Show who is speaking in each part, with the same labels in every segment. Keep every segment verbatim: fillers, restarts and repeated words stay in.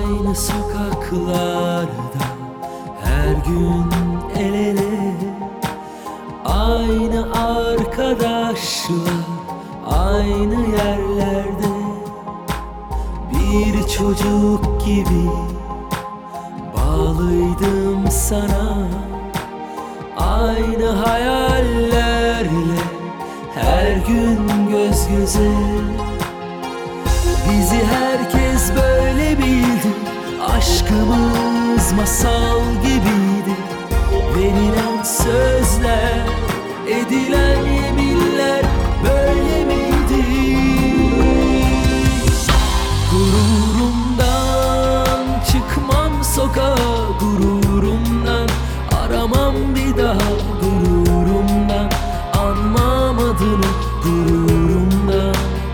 Speaker 1: Aynı sokaklarda her gün el ele, aynı arkadaşlar, aynı yerlerde. Bir çocuk gibi bağlıydım sana, aynı hayallerle her gün göz göze. Bizi herkes böyle bildi, aşkımız masal gibiydi. Verilen sözler, edilen yeminler böyle miydi? Gururumdan çıkmam sokağa, gururumdan aramam bir daha, gururumdan anmam adını, gururumdan.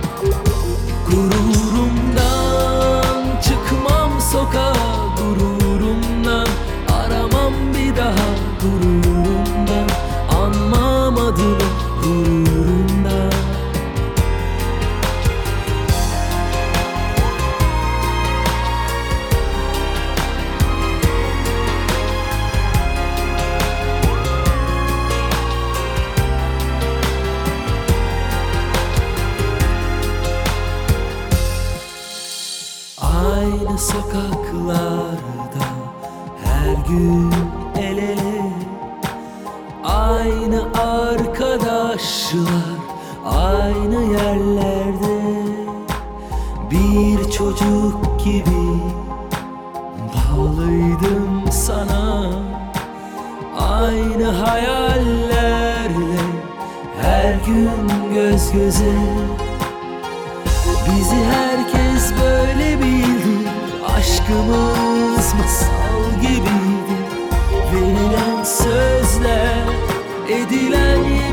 Speaker 1: Gururumdan çıkmam sokağa, gururumdan aramam bir daha, gururumdan anmam adını, gururumdan. Aynı sokaklarda her gün el ele, aynı arkadaşlar, aynı yerlerde. Bir çocuk gibi bağlıydım sana, aynı hayallerle her gün göz göze. Bizi herkes böyle bildi, aşkımız masal gibiydi. Verilen sözler, edilen